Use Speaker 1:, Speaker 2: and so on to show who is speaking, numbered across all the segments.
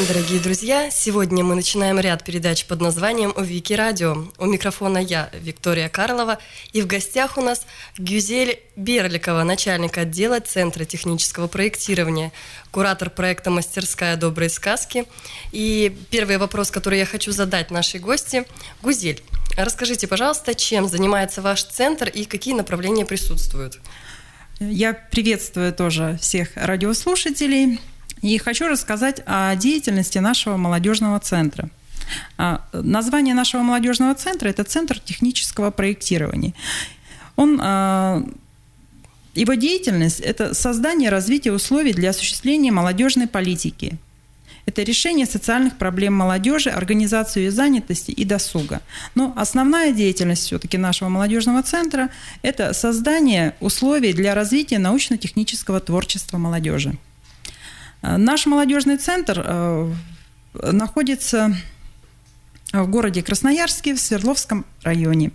Speaker 1: дорогие друзья! Сегодня мы начинаем ряд передач под названием «Вики Радио». У микрофона я, Виктория Карлова, и в гостях у нас Гюзель Берликова, начальник отдела Центра технического проектирования, куратор проекта «Мастерская доброй сказки». И первый вопрос, который я хочу задать нашей гости. Гюзель, расскажите, пожалуйста, чем занимается ваш центр и какие направления присутствуют?
Speaker 2: Я приветствую тоже всех радиослушателей. И хочу рассказать о деятельности нашего молодежного центра. Название нашего молодежного центра – это Центр технического проектирования. Его деятельность – это создание и развитие условий для осуществления молодежной политики. Это решение социальных проблем молодежи, организацию ее занятости и досуга. Но основная деятельность все-таки нашего молодежного центра – это создание условий для развития научно-технического творчества молодежи. Наш молодежный центр находится в городе Красноярске, в Свердловском районе.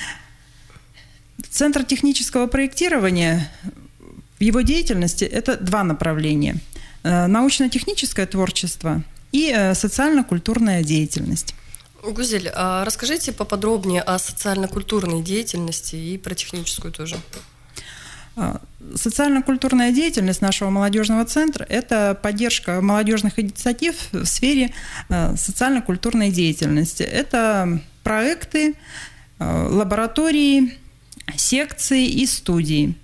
Speaker 2: Центр технического проектирования, в его деятельности это два направления – научно-техническое творчество и социально-культурная деятельность.
Speaker 1: Гюзель, а расскажите поподробнее о социально-культурной деятельности и про техническую тоже.
Speaker 2: Социально-культурная деятельность нашего молодежного центра – это поддержка молодежных инициатив в сфере социально-культурной деятельности. Это проекты, лаборатории, секции и студии.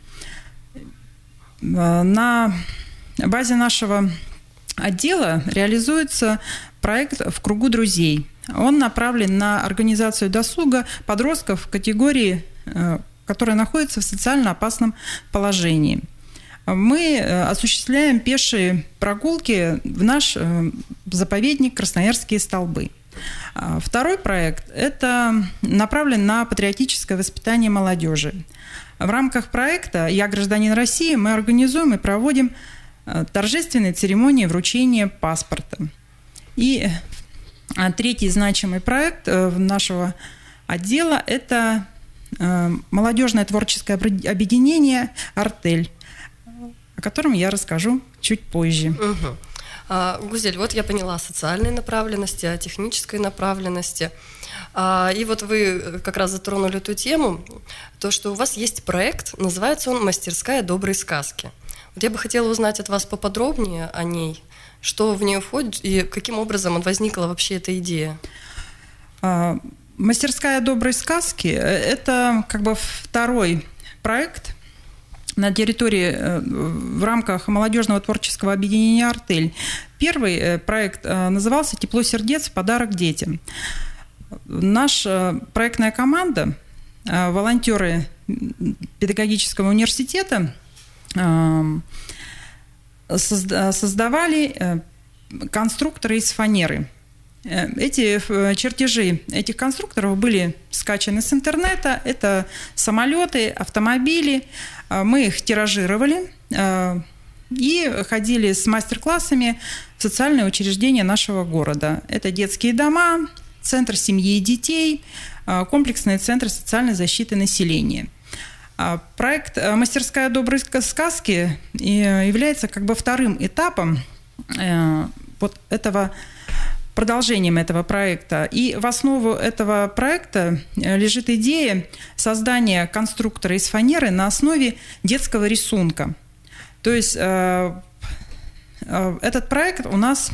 Speaker 2: На базе нашего отдела реализуется проект «В кругу друзей». Он направлен на организацию досуга подростков в категории, которые находятся в социально опасном положении. Мы осуществляем пешие прогулки в наш заповедник «Красноярские столбы». Второй проект – это направлен на патриотическое воспитание молодежи. В рамках проекта «Я гражданин России» мы организуем и проводим торжественные церемонии вручения паспорта. И третий значимый проект нашего отдела – это молодежное творческое объединение «Артель», о котором я расскажу чуть позже.
Speaker 1: Гюзель, вот я поняла о социальной направленности, о технической направленности. И вот вы как раз затронули эту тему, то, что у вас есть проект, называется он «Мастерская доброй сказки». Вот я бы хотела узнать от вас поподробнее о ней, что в нее входит и каким образом возникла вообще эта идея.
Speaker 2: «Мастерская доброй сказки» – это как бы второй проект на территории в рамках молодежного творческого объединения «Артель». Первый проект назывался «Тепло сердец. Подарок детям». Наша проектная команда, волонтеры педагогического университета создавали конструкторы из фанеры. Эти чертежи этих конструкторов были скачаны с интернета. Это самолеты, автомобили. Мы их тиражировали и ходили с мастер-классами в социальные учреждения нашего города. Это детские дома, центр семьи и детей, комплексные центры социальной защиты населения. Проект «Мастерская доброй сказки» является как бы вторым этапом вот этого продолжением этого проекта. И в основу этого проекта лежит идея создания конструктора из фанеры на основе детского рисунка. То есть этот проект у нас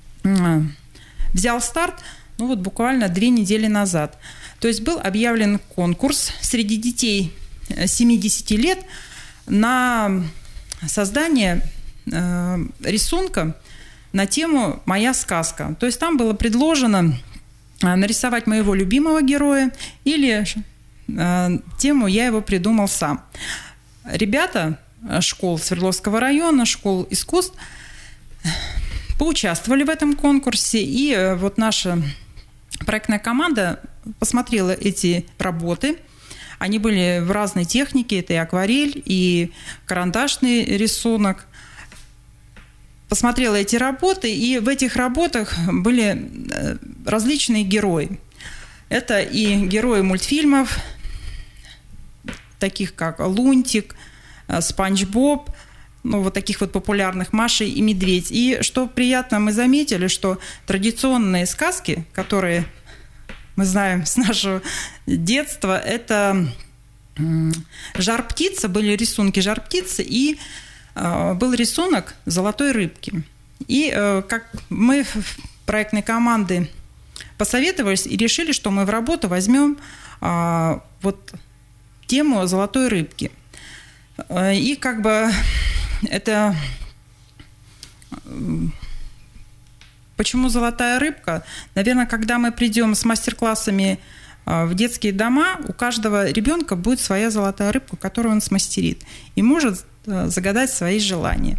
Speaker 2: взял старт буквально 2 недели назад. То есть был объявлен конкурс среди детей 7-10 лет на создание рисунка на тему «Моя сказка». То есть там было предложено нарисовать моего любимого героя или тему «Я его придумал сам». Ребята школ Свердловского района, школ искусств поучаствовали в этом конкурсе, и вот наша проектная команда посмотрела эти работы. Они были в разной технике, это и акварель, и карандашный рисунок. Посмотрела эти работы, и в этих работах были различные герои. Это и герои мультфильмов, таких как Лунтик, Спанч Боб, ну, вот таких вот популярных «Маша и медведь». И что приятно, мы заметили, что традиционные сказки, которые мы знаем с нашего детства, это «Жар-птица», были рисунки «Жар-птицы», и был рисунок золотой рыбки. И как мы в проектной команде посоветовались и решили, что мы в работу возьмем вот тему золотой рыбки. И как бы это... Почему золотая рыбка? Наверное, когда мы придем с мастер-классами в детские дома, у каждого ребенка будет своя золотая рыбка, которую он смастерит, и может загадать свои желания.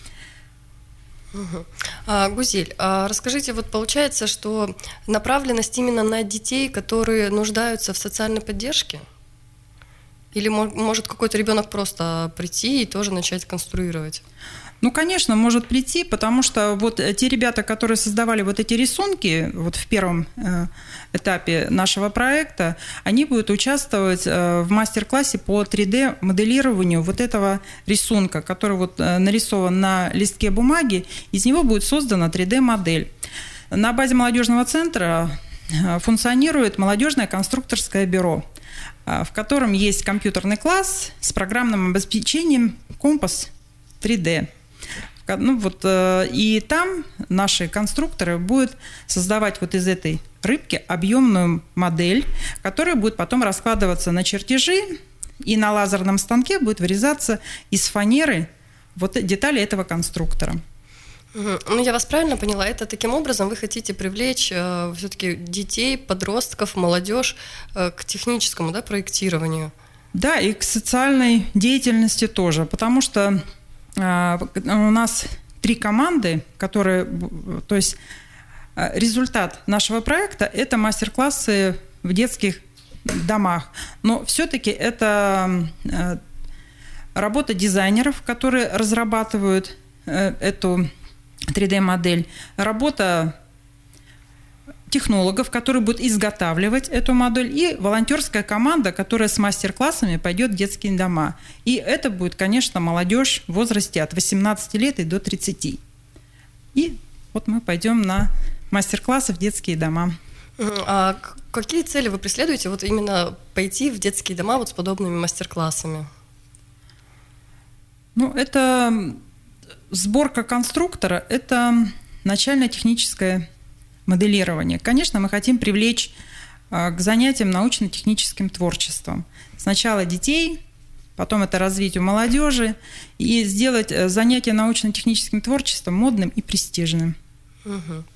Speaker 1: Гузель, расскажите, вот получается, что направленность именно на детей, которые нуждаются в социальной поддержке? Или может какой-то ребенок просто прийти и тоже начать конструировать?
Speaker 2: Ну, конечно, может прийти, потому что вот те ребята, которые создавали вот эти рисунки вот в первом этапе нашего проекта, они будут участвовать в мастер-классе по 3D-моделированию вот этого рисунка, который вот нарисован на листке бумаги, из него будет создана 3D-модель. На базе молодежного центра функционирует молодежное конструкторское бюро, в котором есть компьютерный класс с программным обеспечением «Компас 3D». Ну, вот, и там наши конструкторы будут создавать вот из этой рыбки объемную модель, которая будет потом раскладываться на чертежи, и на лазерном станке будет вырезаться из фанеры вот детали этого конструктора.
Speaker 1: Ну, я вас правильно поняла, это таким образом вы хотите привлечь все-таки детей, подростков, молодежь к техническому, да, проектированию?
Speaker 2: Да, и к социальной деятельности тоже, потому что у нас 3 команды, которые, то есть результат нашего проекта – это мастер-классы в детских домах. Но все-таки это работа дизайнеров, которые разрабатывают эту 3D-модель, работа технологов, которые будут изготавливать эту модель, и волонтерская команда, которая с мастер-классами пойдет в детские дома. И это будет, конечно, молодежь в возрасте от 18 лет и до 30. И вот мы пойдем на мастер-классы в детские дома.
Speaker 1: А какие цели вы преследуете, вот именно пойти в детские дома вот с подобными мастер-классами?
Speaker 2: Ну, это сборка конструктора, это начальное техническое моделирование. Конечно, мы хотим привлечь к занятиям научно-техническим творчеством. Сначала детей, потом это развить у молодежи и сделать занятие научно-техническим творчеством модным и престижным.
Speaker 1: Угу.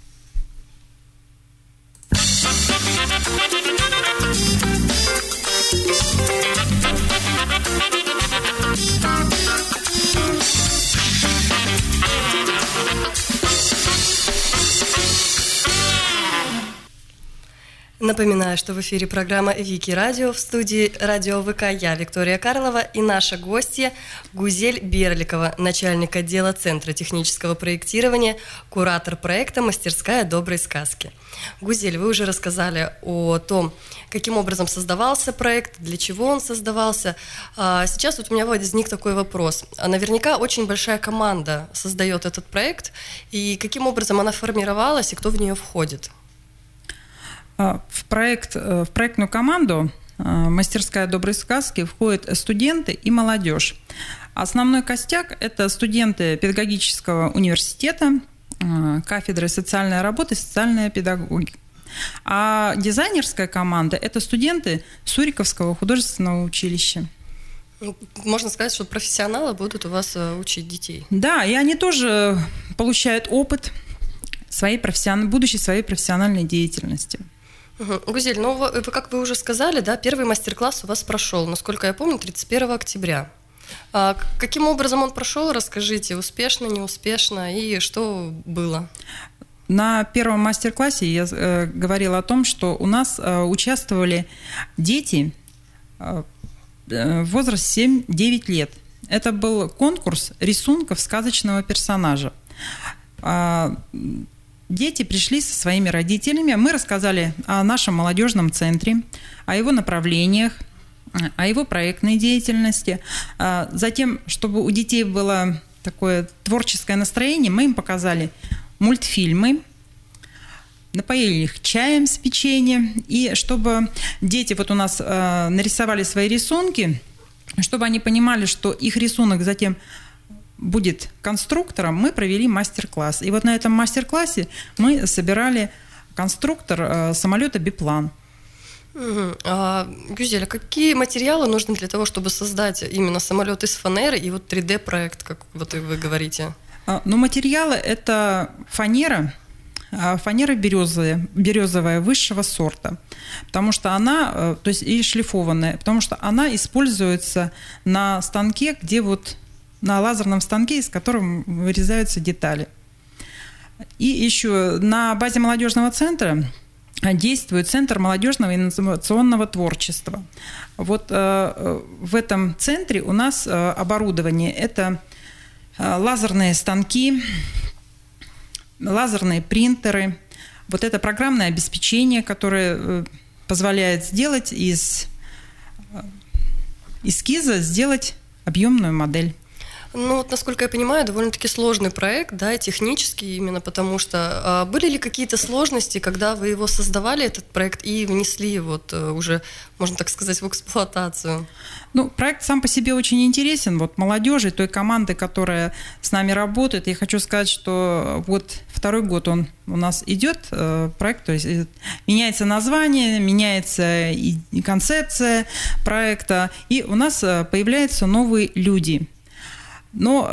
Speaker 1: Напоминаю, что в эфире программа «Вики Радио», в студии радио ВК я, Виктория Карлова, и наша гостья Гузель Берликова, начальник отдела Центра технического проектирования, куратор проекта «Мастерская доброй сказки». Гузель, вы уже рассказали о том, каким образом создавался проект, для чего он создавался. Сейчас вот у меня возник такой вопрос. Наверняка очень большая команда создает этот проект, и каким образом она формировалась, и кто в нее входит?
Speaker 2: В проектную команду «Мастерская доброй сказки» входят студенты и молодежь. Основной костяк – это студенты педагогического университета, кафедры социальной работы и социальная педагогика. А дизайнерская команда – это студенты Суриковского художественного училища.
Speaker 1: Можно сказать, что профессионалы будут у вас учить детей.
Speaker 2: Да, и они тоже получают опыт будущей своей профессиональной деятельности.
Speaker 1: Гузель, ну, как вы уже сказали, да, первый мастер-класс у вас прошел, насколько я помню, 31 октября. Каким образом он прошел, расскажите, успешно, неуспешно, и что было?
Speaker 2: На первом мастер-классе я говорила о том, что у нас участвовали дети в возрасте 7-9 лет. Это был конкурс рисунков сказочного персонажа. Дети пришли со своими родителями, мы рассказали о нашем молодежном центре, о его направлениях, о его проектной деятельности. Затем, чтобы у детей было такое творческое настроение, мы им показали мультфильмы, напоили их чаем с печеньем, и чтобы дети вот у нас нарисовали свои рисунки, чтобы они понимали, что их рисунок затем будет конструктором, мы провели мастер-класс. И вот на этом мастер-классе мы собирали конструктор самолета «Биплан».
Speaker 1: Гюзель, а какие материалы нужны для того, чтобы создать именно самолет из фанеры и вот 3D-проект, как вот вы говорите?
Speaker 2: Ну, материалы – это фанера березовая высшего сорта, потому что она, то есть и шлифованная, потому что она используется на станке, где вот на лазерном станке, из которого вырезаются детали. И еще на базе молодежного центра действует Центр молодежного инновационного творчества. Вот в этом центре у нас оборудование – это лазерные станки, лазерные принтеры, вот это программное обеспечение, которое позволяет сделать из эскиза сделать объемную модель.
Speaker 1: Ну, вот, насколько я понимаю, довольно-таки сложный проект, да, технический, именно потому что были ли какие-то сложности, когда вы его создавали, этот проект, и внесли вот уже, можно так сказать, в эксплуатацию?
Speaker 2: Ну, проект сам по себе очень интересен. Вот молодежи, той команды, которая с нами работает, я хочу сказать, что вот второй год он у нас идет, проект, то есть меняется название, меняется и концепция проекта, и у нас появляются новые люди. Но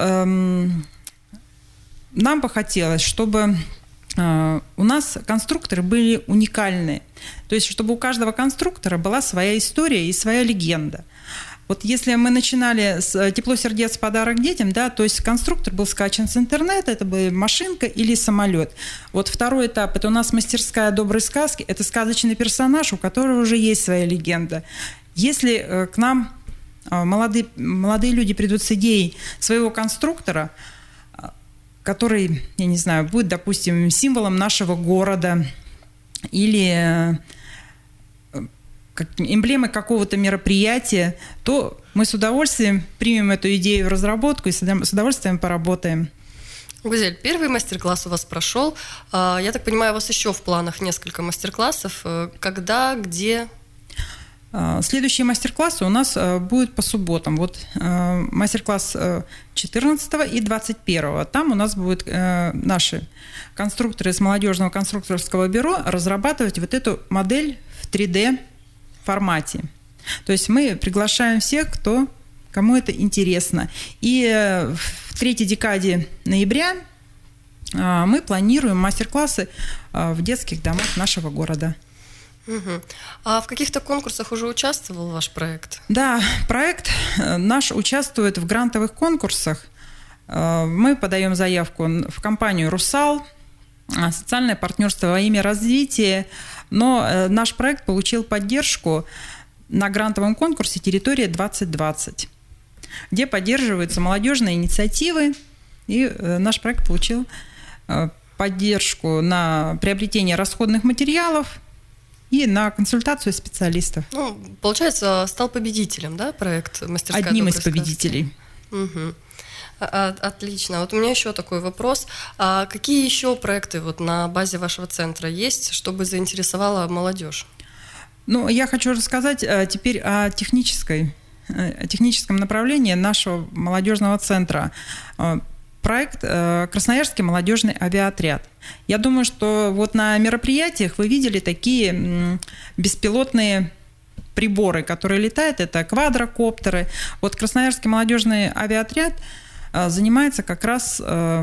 Speaker 2: нам бы хотелось, чтобы у нас конструкторы были уникальные. То есть, чтобы у каждого конструктора была своя история и своя легенда. Вот если мы начинали с «Тепло сердец. Подарок детям», да, то есть конструктор был скачан с интернета, это была машинка или самолет. Вот второй этап – это у нас мастерская доброй сказки, это сказочный персонаж, у которого уже есть своя легенда. Если к нам молодые люди придут с идеей своего конструктора, который, я не знаю, будет, допустим, символом нашего города или эмблемой какого-то мероприятия, то мы с удовольствием примем эту идею в разработку и с удовольствием поработаем.
Speaker 1: Гюзель, первый мастер-класс у вас прошел. Я так понимаю, у вас еще в планах несколько мастер-классов. Когда, где?
Speaker 2: Следующие мастер-классы у нас будут по субботам. Вот мастер-класс 14 и 21. Там у нас будут наши конструкторы из молодежного конструкторского бюро разрабатывать вот эту модель в 3D формате. То есть мы приглашаем всех, кому это интересно. И в третьей декаде ноября мы планируем мастер-классы в детских домах нашего города.
Speaker 1: Угу. А в каких-то конкурсах уже участвовал ваш проект?
Speaker 2: Да, проект наш участвует в грантовых конкурсах. Мы подаем заявку в компанию «Русал», социальное партнерство во имя развития, но наш проект получил поддержку на грантовом конкурсе «Территория 2020», где поддерживаются молодежные инициативы, и наш проект получил поддержку на приобретение расходных материалов и на консультацию специалистов.
Speaker 1: Ну, получается, стал победителем, да, проект «Мастерская
Speaker 2: одним
Speaker 1: доброй
Speaker 2: из победителей.
Speaker 1: Угу. Отлично. Вот у меня еще такой вопрос. А какие еще проекты вот на базе вашего центра есть, чтобы заинтересовала молодежь?
Speaker 2: Ну, я хочу рассказать теперь о техническом направлении нашего молодежного центра. Проект «Красноярский молодежный авиаотряд». Я думаю, что вот на мероприятиях вы видели такие беспилотные приборы, которые летают, это квадрокоптеры. Вот Красноярский молодежный авиаотряд занимается как раз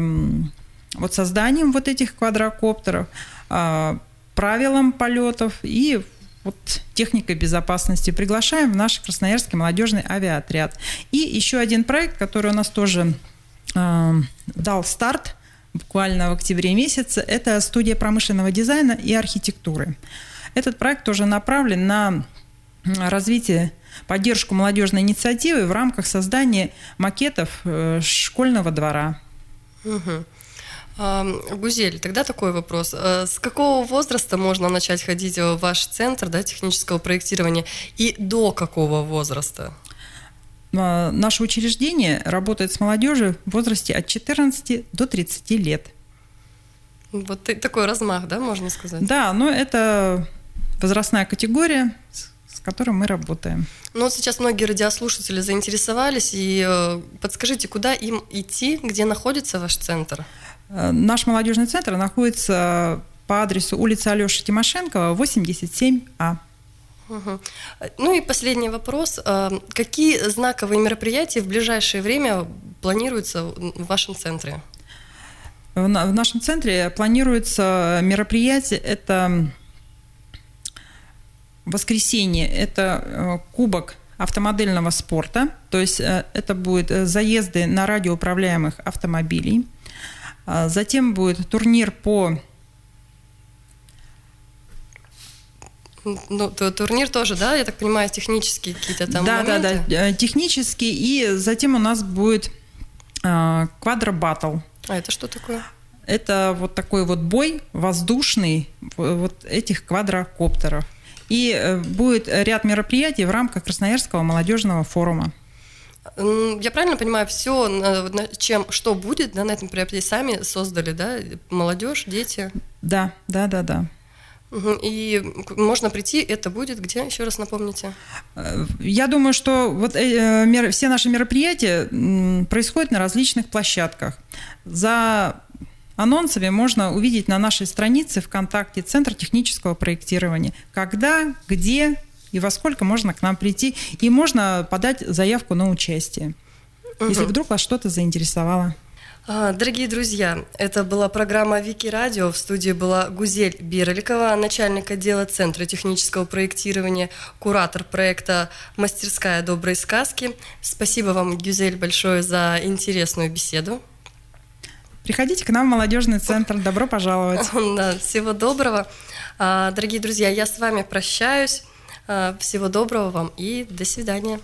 Speaker 2: вот созданием вот этих квадрокоптеров, правилам полетов и вот техникой безопасности. Приглашаем в наш Красноярский молодежный авиаотряд. И еще один проект, который у нас тоже дал старт буквально в октябре месяце, это студия промышленного дизайна и архитектуры. Этот проект тоже направлен на развитие, поддержку молодежной инициативы в рамках создания макетов школьного двора.
Speaker 1: Угу. Гузель, тогда такой вопрос. С какого возраста можно начать ходить в ваш центр, да, технического проектирования, и до какого возраста?
Speaker 2: Наше учреждение работает с молодежью в возрасте от 14 до 30 лет.
Speaker 1: Вот такой размах, да, можно сказать?
Speaker 2: Да, но это возрастная категория, с которой мы работаем.
Speaker 1: Ну вот сейчас многие радиослушатели заинтересовались, и подскажите, куда им идти, где находится ваш центр?
Speaker 2: Наш молодежный центр находится по адресу улица Алёши Тимошенкова, 87А.
Speaker 1: Угу. Ну и последний вопрос. Какие знаковые мероприятия в ближайшее время планируются в вашем центре?
Speaker 2: В нашем центре планируется мероприятие, это воскресенье, это кубок автомодельного спорта, то есть это будут заезды на радиоуправляемых автомобилей. Затем будет турнир по...
Speaker 1: Ну, турнир тоже, да, я так понимаю, технические какие-то там моменты?
Speaker 2: Да, технический. И затем у нас будет квадробаттл.
Speaker 1: А это что такое?
Speaker 2: Это вот такой вот бой воздушный вот этих квадрокоптеров. И будет ряд мероприятий в рамках Красноярского молодежного форума.
Speaker 1: Я правильно понимаю, все, что будет, да, на этом мероприятии сами создали, да, молодежь, дети?
Speaker 2: Да.
Speaker 1: И можно прийти, это будет где, еще раз напомните?
Speaker 2: Я думаю, что вот все наши мероприятия происходят на различных площадках. За анонсами можно увидеть на нашей странице ВКонтакте Центр технического проектирования. Когда, где и во сколько можно к нам прийти. И можно подать заявку на участие, если вдруг вас что-то заинтересовало.
Speaker 1: Дорогие друзья, это была программа Вики Радио. В студии была Гузель Берликова, начальник отдела Центра технического проектирования, куратор проекта «Мастерская доброй сказки». Спасибо вам, Гузель, большое за интересную беседу.
Speaker 2: Приходите к нам в молодежный центр. Добро пожаловать.
Speaker 1: Да, всего доброго. Дорогие друзья, я с вами прощаюсь. Всего доброго вам и до свидания.